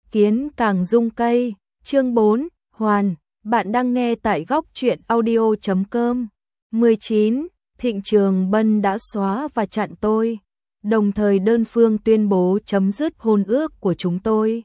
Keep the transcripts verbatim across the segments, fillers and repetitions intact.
kiến càng rung cây, chương bốn, Hoàn, bạn đang nghe tại góc truyện audio chấm com. mười chín, Thịnh Trường Bân đã xóa và chặn tôi, đồng thời đơn phương tuyên bố chấm dứt hôn ước của chúng tôi.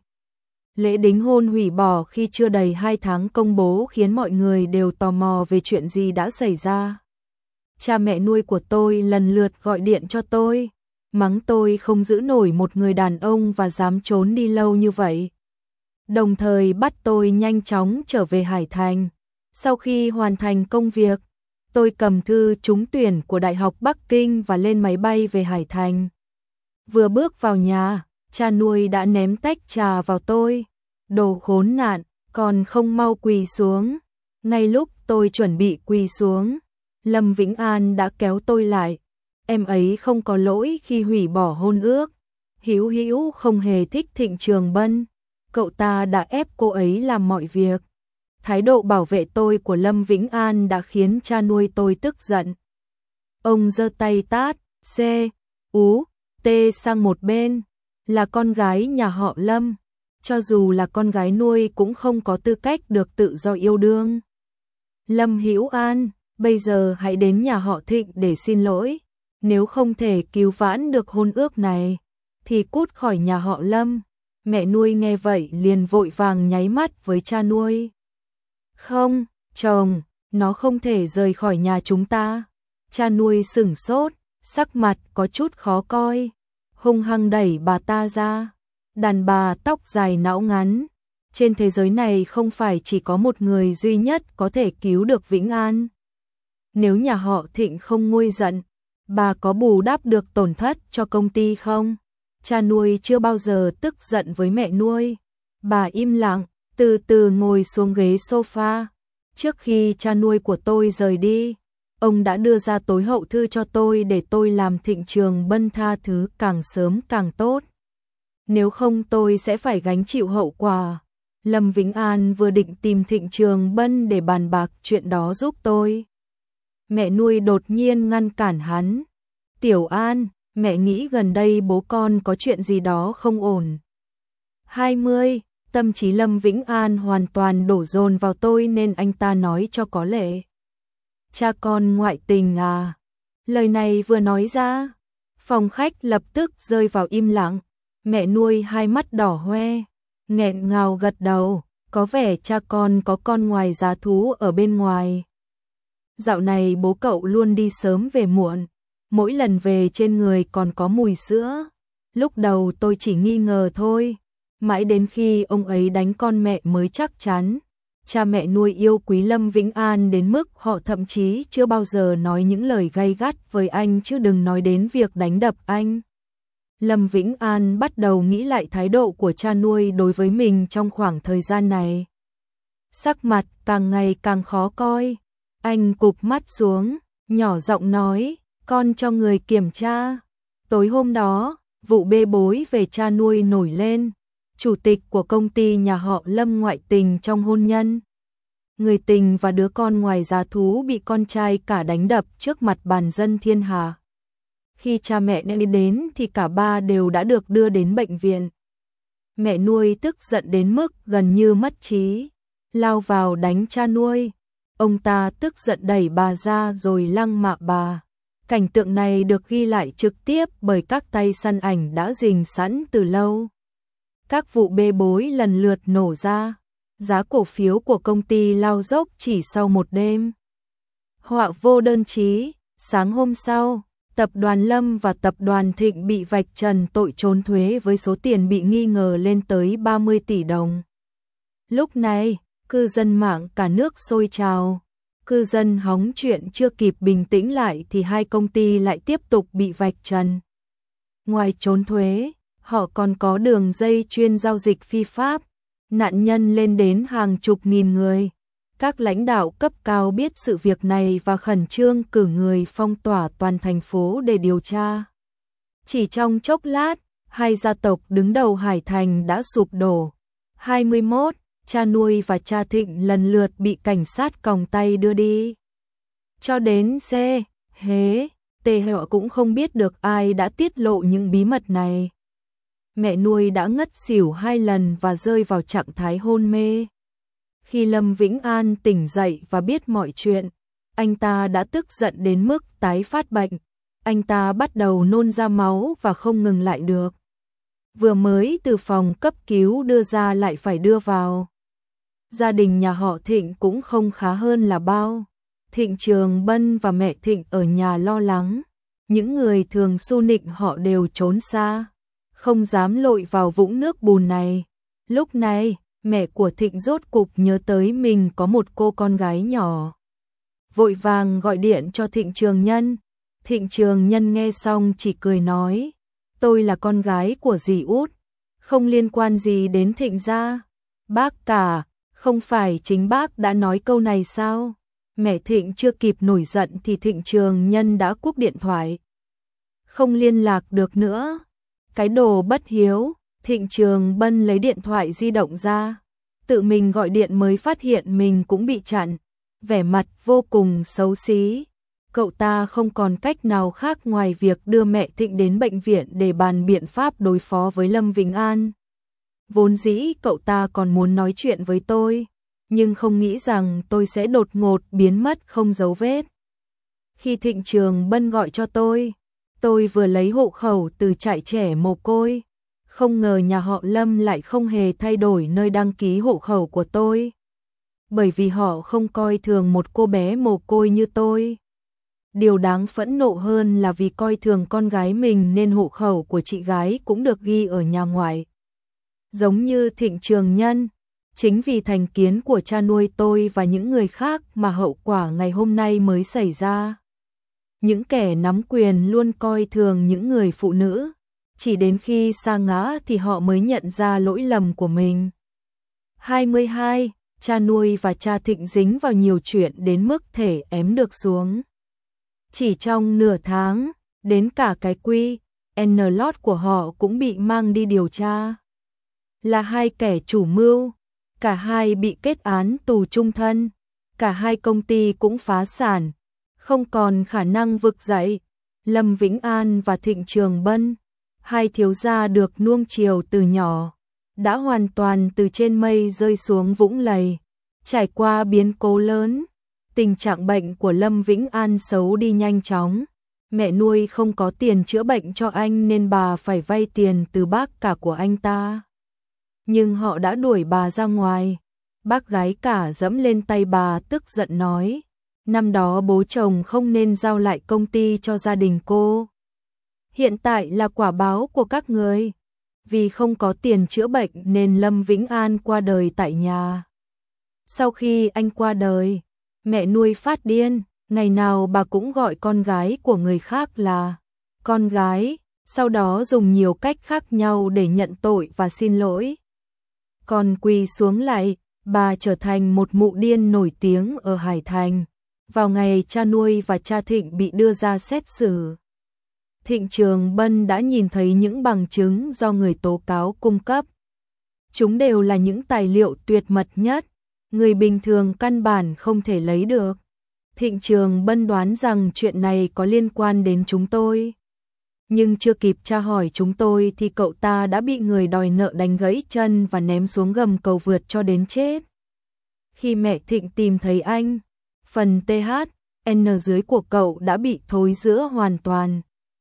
Lễ đính hôn hủy bỏ khi chưa đầy hai tháng công bố khiến mọi người đều tò mò về chuyện gì đã xảy ra. Cha mẹ nuôi của tôi lần lượt gọi điện cho tôi, mắng tôi không giữ nổi một người đàn ông và dám trốn đi lâu như vậy. Đồng thời bắt tôi nhanh chóng trở về Hải Thành. Sau khi hoàn thành công việc, tôi cầm thư trúng tuyển của Đại học Bắc Kinh và lên máy bay về Hải Thành. Vừa bước vào nhà, cha nuôi đã ném tách trà vào tôi. Đồ khốn nạn, còn không mau quỳ xuống. Ngay lúc tôi chuẩn bị quỳ xuống, Lâm Vĩnh An đã kéo tôi lại. Em ấy không có lỗi khi hủy bỏ hôn ước. Hữu Hữu không hề thích Thịnh Trường Bân. Cậu ta đã ép cô ấy làm mọi việc. Thái độ bảo vệ tôi của Lâm Vĩnh An đã khiến cha nuôi tôi tức giận. Ông giơ tay tát, C, Ú, T sang một bên. Là con gái nhà họ Lâm. Cho dù là con gái nuôi cũng không có tư cách được tự do yêu đương. Lâm Hữu An, bây giờ hãy đến nhà họ Thịnh để xin lỗi. Nếu không thể cứu vãn được hôn ước này, thì cút khỏi nhà họ Lâm. Mẹ nuôi nghe vậy liền vội vàng nháy mắt với cha nuôi. Không, chồng, nó không thể rời khỏi nhà chúng ta. Cha nuôi sửng sốt, sắc mặt có chút khó coi, hung hăng đẩy bà ta ra. Đàn bà tóc dài não ngắn. Trên thế giới này không phải chỉ có một người duy nhất có thể cứu được Vĩnh An. Nếu nhà họ Thịnh không nguôi giận, bà có bù đắp được tổn thất cho công ty không? Cha nuôi chưa bao giờ tức giận với mẹ nuôi. Bà im lặng, từ từ ngồi xuống ghế sofa. Trước khi cha nuôi của tôi rời đi, ông đã đưa ra tối hậu thư cho tôi để tôi làm Thịnh Trường Bân tha thứ càng sớm càng tốt. Nếu không tôi sẽ phải gánh chịu hậu quả. Lâm Vĩnh An vừa định tìm Thịnh Trường Bân để bàn bạc chuyện đó giúp tôi. Mẹ nuôi đột nhiên ngăn cản hắn. Tiểu An, mẹ nghĩ gần đây bố con có chuyện gì đó không ổn. hai mươi, tâm trí Lâm Vĩnh An hoàn toàn đổ dồn vào tôi nên anh ta nói cho có lệ. Cha con ngoại tình à? Lời này vừa nói ra, phòng khách lập tức rơi vào im lặng. Mẹ nuôi hai mắt đỏ hoe, nghẹn ngào gật đầu, có vẻ cha con có con ngoài giá thú ở bên ngoài. Dạo này bố cậu luôn đi sớm về muộn, mỗi lần về trên người còn có mùi sữa. Lúc đầu tôi chỉ nghi ngờ thôi, mãi đến khi ông ấy đánh con mẹ mới chắc chắn. Cha mẹ nuôi yêu quý Lâm Vĩnh An đến mức họ thậm chí chưa bao giờ nói những lời gay gắt với anh chứ đừng nói đến việc đánh đập anh. Lâm Vĩnh An bắt đầu nghĩ lại thái độ của cha nuôi đối với mình trong khoảng thời gian này. Sắc mặt càng ngày càng khó coi, anh cụp mắt xuống, nhỏ giọng nói, con cho người kiểm tra. Tối hôm đó, vụ bê bối về cha nuôi nổi lên, chủ tịch của công ty nhà họ Lâm ngoại tình trong hôn nhân. Người tình và đứa con ngoài giá thú bị con trai cả đánh đập trước mặt bàn dân thiên hạ. Khi cha mẹ đến thì cả ba đều đã được đưa đến bệnh viện. Mẹ nuôi tức giận đến mức gần như mất trí, lao vào đánh cha nuôi. Ông ta tức giận đẩy bà ra rồi lăng mạ bà. Cảnh tượng này được ghi lại trực tiếp bởi các tay săn ảnh đã rình sẵn từ lâu. Các vụ bê bối lần lượt nổ ra, giá cổ phiếu của công ty lao dốc chỉ sau một đêm. Họa vô đơn chí, sáng hôm sau, tập đoàn Lâm và tập đoàn Thịnh bị vạch trần tội trốn thuế với số tiền bị nghi ngờ lên tới ba mươi tỷ đồng. Lúc này, cư dân mạng cả nước sôi trào. Cư dân hóng chuyện chưa kịp bình tĩnh lại thì hai công ty lại tiếp tục bị vạch trần. Ngoài trốn thuế, họ còn có đường dây chuyên giao dịch phi pháp, nạn nhân lên đến hàng chục nghìn người. Các lãnh đạo cấp cao biết sự việc này và khẩn trương cử người phong tỏa toàn thành phố để điều tra. Chỉ trong chốc lát, hai gia tộc đứng đầu Hải Thành đã sụp đổ. hai mươi mốt, cha nuôi và cha Thịnh lần lượt bị cảnh sát còng tay đưa đi. Cho đến C, Hế, T họ cũng không biết được ai đã tiết lộ những bí mật này. mẹ nuôi đã ngất xỉu hai lần và rơi vào trạng thái hôn mê. Khi Lâm Vĩnh An tỉnh dậy và biết mọi chuyện, anh ta đã tức giận đến mức tái phát bệnh. Anh ta bắt đầu nôn ra máu và không ngừng lại được. Vừa mới từ phòng cấp cứu đưa ra lại phải đưa vào. Gia đình nhà họ Thịnh cũng không khá hơn là bao. Thịnh Trường Bân và mẹ Thịnh ở nhà lo lắng. Những người thường xu nịnh họ đều trốn xa, không dám lội vào vũng nước bùn này. Lúc này, mẹ của Thịnh rốt cục nhớ tới mình có một cô con gái nhỏ. Vội vàng gọi điện cho Thịnh Trường Nhân. Thịnh Trường Nhân nghe xong chỉ cười nói, tôi là con gái của dì út, không liên quan gì đến Thịnh gia. Bác cả, không phải chính bác đã nói câu này sao? Mẹ Thịnh chưa kịp nổi giận thì Thịnh Trường Nhân đã cúp điện thoại. Không liên lạc được nữa. Cái đồ bất hiếu. Thịnh Trường Bân lấy điện thoại di động ra, tự mình gọi điện mới phát hiện mình cũng bị chặn, vẻ mặt vô cùng xấu xí. Cậu ta không còn cách nào khác ngoài việc đưa mẹ Thịnh đến bệnh viện để bàn biện pháp đối phó với Lâm Vĩnh An. Vốn dĩ cậu ta còn muốn nói chuyện với tôi, nhưng không nghĩ rằng tôi sẽ đột ngột biến mất không dấu vết. Khi Thịnh Trường Bân gọi cho tôi, tôi vừa lấy hộ khẩu từ trại trẻ mồ côi. Không ngờ nhà họ Lâm lại không hề thay đổi nơi đăng ký hộ khẩu của tôi. Bởi vì họ không coi thường một cô bé mồ côi như tôi. Điều đáng phẫn nộ hơn là vì coi thường con gái mình nên hộ khẩu của chị gái cũng được ghi ở nhà ngoại. Giống như Thịnh Trường Nhân, chính vì thành kiến của cha nuôi tôi và những người khác mà hậu quả ngày hôm nay mới xảy ra. Những kẻ nắm quyền luôn coi thường những người phụ nữ. Chỉ đến khi sa ngã thì họ mới nhận ra lỗi lầm của mình. hai mươi hai. Cha nuôi và cha Thịnh dính vào nhiều chuyện đến mức thể ém được xuống. Chỉ trong nửa tháng, đến cả cái quy, N lót của họ cũng bị mang đi điều tra. Là hai kẻ chủ mưu, cả hai bị kết án tù chung thân, cả hai công ty cũng phá sản, không còn khả năng vực dậy. Lâm Vĩnh An và Thịnh Trường Bân, hai thiếu gia được nuông chiều từ nhỏ, đã hoàn toàn từ trên mây rơi xuống vũng lầy, trải qua biến cố lớn. Tình trạng bệnh của Lâm Vĩnh An xấu đi nhanh chóng. Mẹ nuôi không có tiền chữa bệnh cho anh nên bà phải vay tiền từ bác cả của anh ta. Nhưng họ đã đuổi bà ra ngoài. Bác gái cả dẫm lên tay bà tức giận nói, năm đó bố chồng không nên giao lại công ty cho gia đình cô. Hiện tại là quả báo của các người. Vì không có tiền chữa bệnh nên Lâm Vĩnh An qua đời tại nhà. Sau khi anh qua đời, mẹ nuôi phát điên, ngày nào bà cũng gọi con gái của người khác là con gái, sau đó dùng nhiều cách khác nhau để nhận tội và xin lỗi. Còn quỳ xuống lại, bà trở thành một mụ điên nổi tiếng ở Hải Thành. Vào ngày cha nuôi và cha Thịnh bị đưa ra xét xử, Thịnh Trường Bân đã nhìn thấy những bằng chứng do người tố cáo cung cấp. Chúng đều là những tài liệu tuyệt mật nhất, người bình thường căn bản không thể lấy được. Thịnh Trường Bân đoán rằng chuyện này có liên quan đến chúng tôi. Nhưng chưa kịp tra hỏi chúng tôi thì cậu ta đã bị người đòi nợ đánh gãy chân và ném xuống gầm cầu vượt cho đến chết. Khi mẹ Thịnh tìm thấy anh, phần tê hát en dưới của cậu đã bị thối rữa hoàn toàn.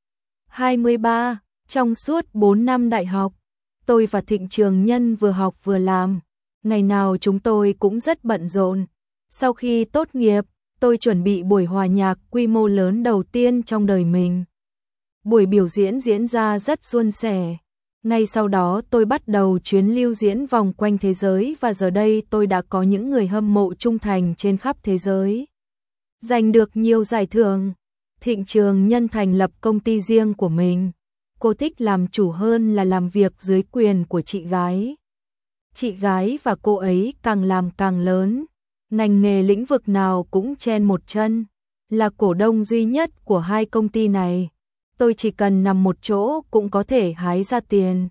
hai mươi ba. Trong suốt bốn năm đại học, tôi và Thịnh Trường Nhân vừa học vừa làm. Ngày nào chúng tôi cũng rất bận rộn. Sau khi tốt nghiệp, tôi chuẩn bị buổi hòa nhạc quy mô lớn đầu tiên trong đời mình. Buổi biểu diễn diễn ra rất suôn sẻ. Ngay sau đó tôi bắt đầu chuyến lưu diễn vòng quanh thế giới và giờ đây tôi đã có những người hâm mộ trung thành trên khắp thế giới. Giành được nhiều giải thưởng. Thịnh Trường Nhân thành lập công ty riêng của mình. Cô thích làm chủ hơn là làm việc dưới quyền của chị gái. Chị gái và cô ấy càng làm càng lớn. Ngành nghề lĩnh vực nào cũng chen một chân. Là cổ đông duy nhất của hai công ty này. Tôi chỉ cần nằm một chỗ cũng có thể hái ra tiền.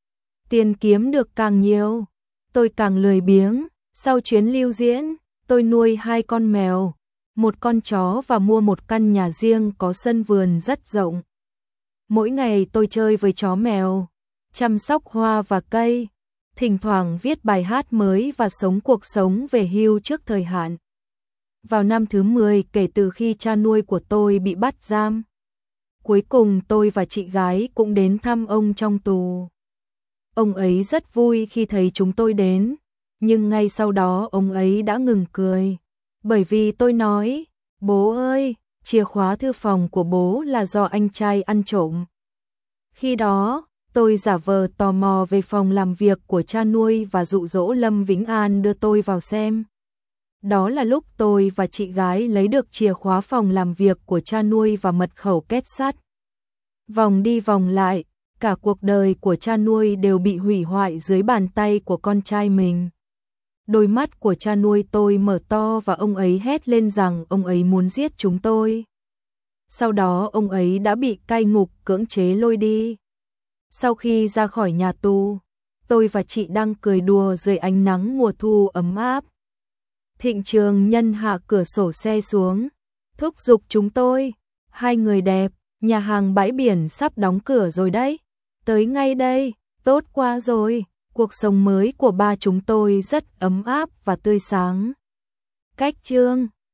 Tiền kiếm được càng nhiều, tôi càng lười biếng. Sau chuyến lưu diễn, tôi nuôi hai con mèo, một con chó và mua một căn nhà riêng có sân vườn rất rộng. Mỗi ngày tôi chơi với chó mèo, chăm sóc hoa và cây, thỉnh thoảng viết bài hát mới và sống cuộc sống về hưu trước thời hạn. Vào năm thứ mười kể từ khi cha nuôi của tôi bị bắt giam, cuối cùng tôi và chị gái cũng đến thăm ông trong tù. Ông ấy rất vui khi thấy chúng tôi đến, nhưng ngay sau đó ông ấy đã ngừng cười, bởi vì tôi nói, bố ơi, chìa khóa thư phòng của bố là do anh trai ăn trộm. Khi đó, tôi giả vờ tò mò về phòng làm việc của cha nuôi và dụ dỗ Lâm Vĩnh An đưa tôi vào xem. Đó là lúc tôi và chị gái lấy được chìa khóa phòng làm việc của cha nuôi và mật khẩu két sắt. Vòng đi vòng lại, cả cuộc đời của cha nuôi đều bị hủy hoại dưới bàn tay của con trai mình. Đôi mắt của cha nuôi tôi mở to và ông ấy hét lên rằng ông ấy muốn giết chúng tôi. Sau đó ông ấy đã bị cai ngục cưỡng chế lôi đi. Sau khi ra khỏi nhà tù, tôi và chị đang cười đùa dưới ánh nắng mùa thu ấm áp. Thịnh Trường Nhân hạ cửa sổ xe xuống, thúc giục chúng tôi, hai người đẹp, nhà hàng bãi biển sắp đóng cửa rồi đấy, tới ngay đây, tốt quá rồi, cuộc sống mới của ba chúng tôi rất ấm áp và tươi sáng. Cách chương